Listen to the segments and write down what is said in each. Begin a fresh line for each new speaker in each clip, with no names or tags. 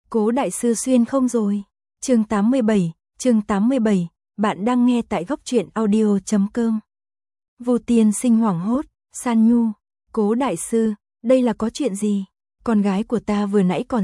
Cố đại sư xuyên không rồi. Chương 87, bạn đang nghe tại góc truyện audio.com. Vu tiên sinh hoảng hốt, San Nhu, Cố đại sư, đây là có chuyện gì? Con gái của ta vừa nãy còn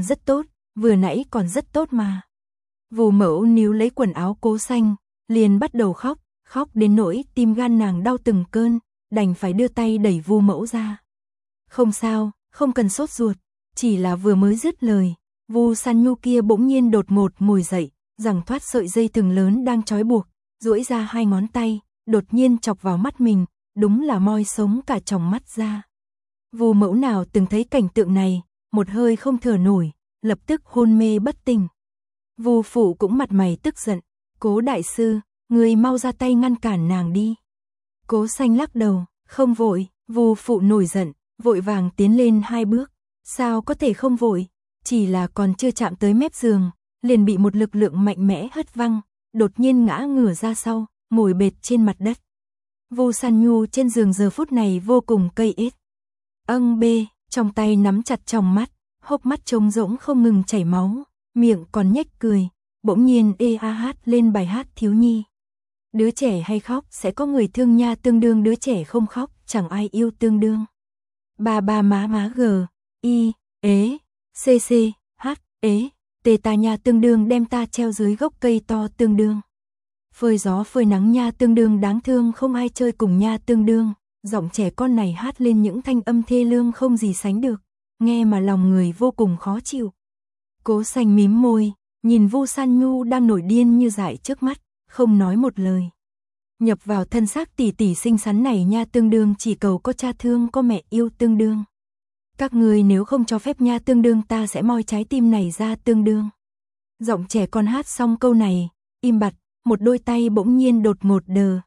rất tốt mà. Vu mẫu níu lấy quần áo Cố Xanh, liền bắt đầu khóc đến nỗi tim gan nàng đau từng cơn, đành phải đưa tay đẩy Vu mẫu ra. Không sao, không cần sốt ruột, chỉ là vừa mới dứt lời, Vu San Nhu kia bỗng nhiên đột ngột ngồi dậy, giằng thoát sợi dây thừng lớn đang trói buộc, duỗi ra hai ngón tay, đột nhiên chọc vào mắt mình, đúng là moi sống cả tròng mắt ra. Vu mẫu nào từng thấy cảnh tượng này, một hơi không thở nổi, lập tức hôn mê bất tỉnh. Vu phụ cũng mặt mày tức giận, Cố đại sư, người mau ra tay ngăn cản nàng đi. Cố Xanh lắc đầu, không vội. Vu phụ nổi giận, vội vàng tiến lên hai bước, sao có thể không vội, chỉ là còn chưa chạm tới mép giường, liền bị một lực lượng mạnh mẽ hất văng, đột nhiên ngã ngửa ra sau, ngồi bệt trên mặt đất. Vu San Nhu trên giường giờ phút này vô cùng cây ít. Bê, trong tay nắm chặt tròng mắt, hốc mắt trống rỗng không ngừng chảy máu, miệng còn nhếch cười, bỗng nhiên hát lên bài hát thiếu nhi. Đứa trẻ hay khóc sẽ có người thương nha, tương đương đứa trẻ không khóc, chẳng ai yêu tương đương. Ba má g, i, ế, cc, h, ế, tê ta nha tương đương đem ta treo dưới gốc cây to tương đương. Phơi gió phơi nắng nha tương đương đáng thương không ai chơi cùng nha tương đương. Giọng trẻ con này hát lên những thanh âm thê lương không gì sánh được, nghe mà lòng người vô cùng khó chịu. Cố Xanh mím môi, nhìn Vu San Nhu đang nổi điên như dại trước mắt, không nói một lời. Nhập vào thân xác tỷ tỷ xinh xắn này nha tương đương chỉ cầu có cha thương có mẹ yêu tương đương. Các người nếu không cho phép nha tương đương ta sẽ moi trái tim này ra tương đương. Giọng trẻ con hát xong câu này, im bặt, một đôi tay bỗng nhiên đột ngột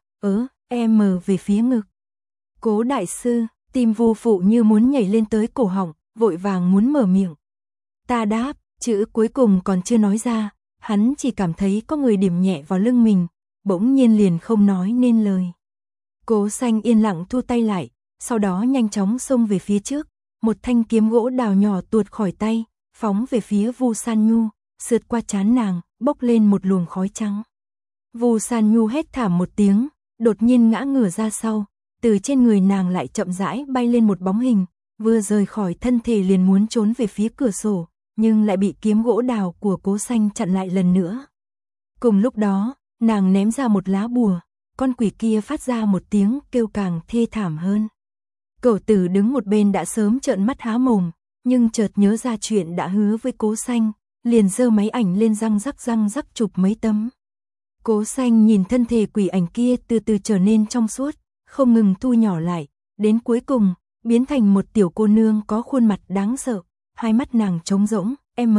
mở về phía ngực. Cố đại sư, tim Vu phụ như muốn nhảy lên tới cổ họng, vội vàng muốn mở miệng. Ta đáp, chữ cuối cùng còn chưa nói ra, hắn chỉ cảm thấy có người điểm nhẹ vào lưng mình, bỗng nhiên liền không nói nên lời. Cố Xanh yên lặng thu tay lại, sau đó nhanh chóng xông về phía trước, một thanh kiếm gỗ đào nhỏ tuột khỏi tay, phóng về phía Vu San Nhu, sượt qua trán nàng, bốc lên một luồng khói trắng. Vu San Nhu hét thảm một tiếng, đột nhiên ngã ngửa ra sau, từ trên người nàng lại chậm rãi bay lên một bóng hình, vừa rời khỏi thân thể liền muốn trốn về phía cửa sổ, nhưng lại bị kiếm gỗ đào của Cố Xanh chặn lại lần nữa. Cùng lúc đó, nàng ném ra một lá bùa, con quỷ kia phát ra một tiếng kêu càng thê thảm hơn. Cẩu Tử đứng một bên đã sớm trợn mắt há mồm, nhưng chợt nhớ ra chuyện đã hứa với Cố Xanh, liền giơ máy ảnh lên răng rắc chụp mấy tấm. Cố Xanh nhìn thân thể quỷ ảnh kia từ từ trở nên trong suốt, không ngừng thu nhỏ lại, đến cuối cùng, biến thành một tiểu cô nương có khuôn mặt đáng sợ, hai mắt nàng trống rỗng,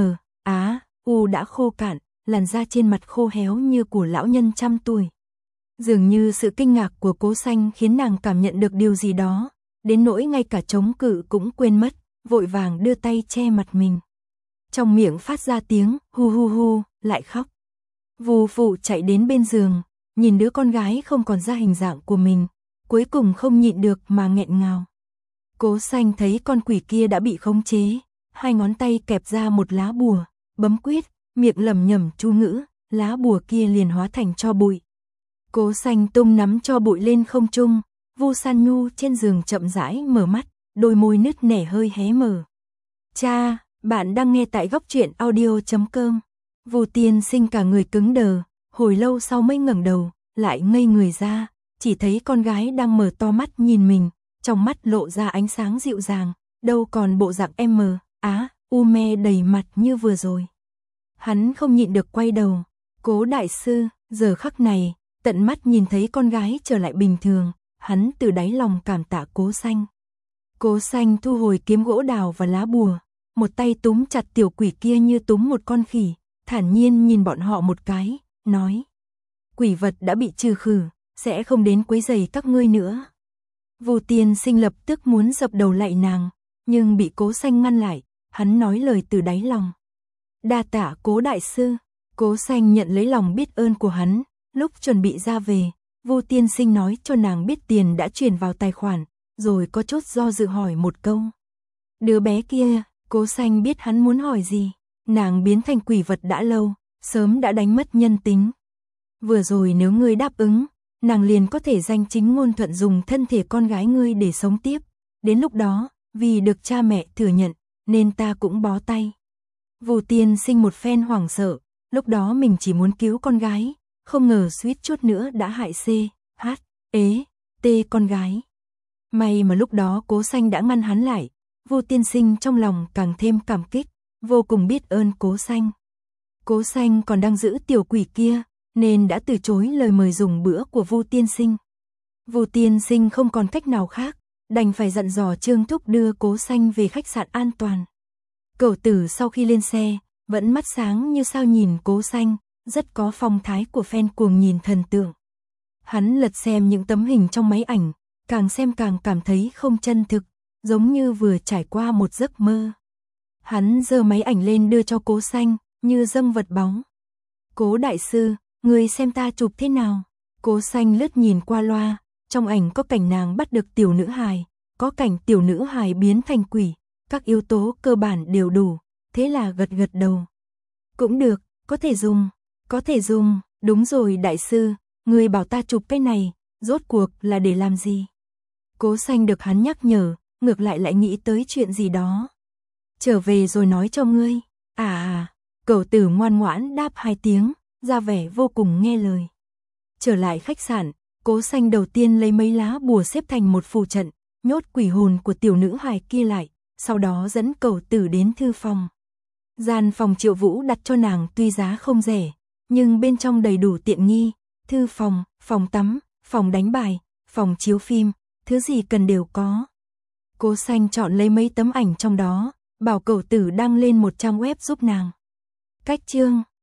U đã khô cạn, làn da trên mặt khô héo như của lão nhân trăm tuổi. Dường như sự kinh ngạc của Cố Xanh khiến nàng cảm nhận được điều gì đó, đến nỗi ngay cả chống cự cũng quên mất, vội vàng đưa tay che mặt mình. Trong miệng phát ra tiếng hu, lại khóc. Vu phụ chạy đến bên giường, nhìn đứa con gái không còn ra hình dạng của mình, cuối cùng không nhịn được mà nghẹn ngào. Cố Xanh thấy con quỷ kia đã bị khống chế, hai ngón tay kẹp ra một lá bùa, bấm quyết, miệng lẩm nhẩm chú ngữ, lá bùa kia liền hóa thành tro bụi. Cố Xanh tung nắm tro bụi lên không trung, Vu San Nhu trên giường chậm rãi mở mắt, đôi môi nứt nẻ hơi hé mở. Cha, bạn đang nghe tại góc truyện audio.com. Vu tiên sinh cả người cứng đờ, hồi lâu sau mới ngẩng đầu, lại ngây người ra, chỉ thấy con gái đang mở to mắt nhìn mình, trong mắt lộ ra ánh sáng dịu dàng, đâu còn bộ dạng me đầy mặt như vừa rồi. Hắn không nhịn được quay đầu, Cố đại sư, giờ khắc này, tận mắt nhìn thấy con gái trở lại bình thường, hắn từ đáy lòng cảm tạ Cố Xanh. Cố Xanh thu hồi kiếm gỗ đào và lá bùa, một tay túm chặt tiểu quỷ kia như túm một con khỉ, thản nhiên nhìn bọn họ một cái, nói: quỷ vật đã bị trừ khử, sẽ không đến quấy rầy các ngươi nữa. Vu tiên sinh lập tức muốn dập đầu lạy nàng, nhưng bị Cố Xanh ngăn lại, hắn nói lời từ đáy lòng. Đa tạ Cố đại sư. Cố Xanh nhận lấy lòng biết ơn của hắn, lúc chuẩn bị ra về, Vu tiên sinh nói cho nàng biết tiền đã chuyển vào tài khoản, rồi có chút do dự hỏi một câu. Đứa bé kia, Cố Xanh biết hắn muốn hỏi gì, Nàng biến thành quỷ vật đã lâu, sớm đã đánh mất nhân tính. Vừa rồi nếu ngươi đáp ứng, nàng liền có thể danh chính ngôn thuận dùng thân thể con gái ngươi để sống tiếp. Đến lúc đó, vì được cha mẹ thừa nhận, nên ta cũng bó tay. Vu tiên sinh một phen hoảng sợ, lúc đó mình chỉ muốn cứu con gái, không ngờ suýt chút nữa đã hại T con gái. May mà lúc đó Cố Xanh đã ngăn hắn lại, Vu tiên sinh trong lòng càng thêm cảm kích, vô cùng biết ơn Cố Xanh. Cố Xanh còn đang giữ tiểu quỷ kia, nên đã từ chối lời mời dùng bữa của Vu tiên sinh. Vu tiên sinh không còn cách nào khác, đành phải dặn dò Trương Thúc đưa Cố Xanh về khách sạn an toàn. Cẩu tử sau khi lên xe, vẫn mắt sáng như sao nhìn Cố Xanh, rất có phong thái của fan cuồng nhìn thần tượng. Hắn lật xem những tấm hình trong máy ảnh, càng xem càng cảm thấy không chân thực, giống như vừa trải qua một giấc mơ. Hắn giơ máy ảnh lên đưa cho Cố Xanh, như dâng vật báu. Cố đại sư, người xem ta chụp thế nào? Cố Xanh lướt nhìn qua loa, trong ảnh có cảnh nàng bắt được tiểu nữ hài, có cảnh tiểu nữ hài biến thành quỷ, các yếu tố cơ bản đều đủ, thế là gật gật đầu. Cũng được, có thể dùng, đúng rồi đại sư, người bảo ta chụp cái này, rốt cuộc là để làm gì? Cố Xanh được hắn nhắc nhở, ngược lại nghĩ tới chuyện gì đó. Trở về rồi nói cho ngươi. Cẩu tử ngoan ngoãn đáp 2 tiếng, ra vẻ vô cùng nghe lời. Trở lại khách sạn, Cố Xanh đầu tiên lấy mấy lá bùa xếp thành một phù trận, nhốt quỷ hồn của tiểu nữ hài kia lại, sau đó dẫn cẩu tử đến thư phòng. Gian phòng Triệu Vũ đặt cho nàng tuy giá không rẻ, nhưng bên trong đầy đủ tiện nghi, thư phòng, phòng tắm, phòng đánh bài, phòng chiếu phim, thứ gì cần đều có. Cố Xanh chọn lấy mấy tấm ảnh trong đó, bảo cẩu tử đăng lên một trang web giúp nàng. Cách chương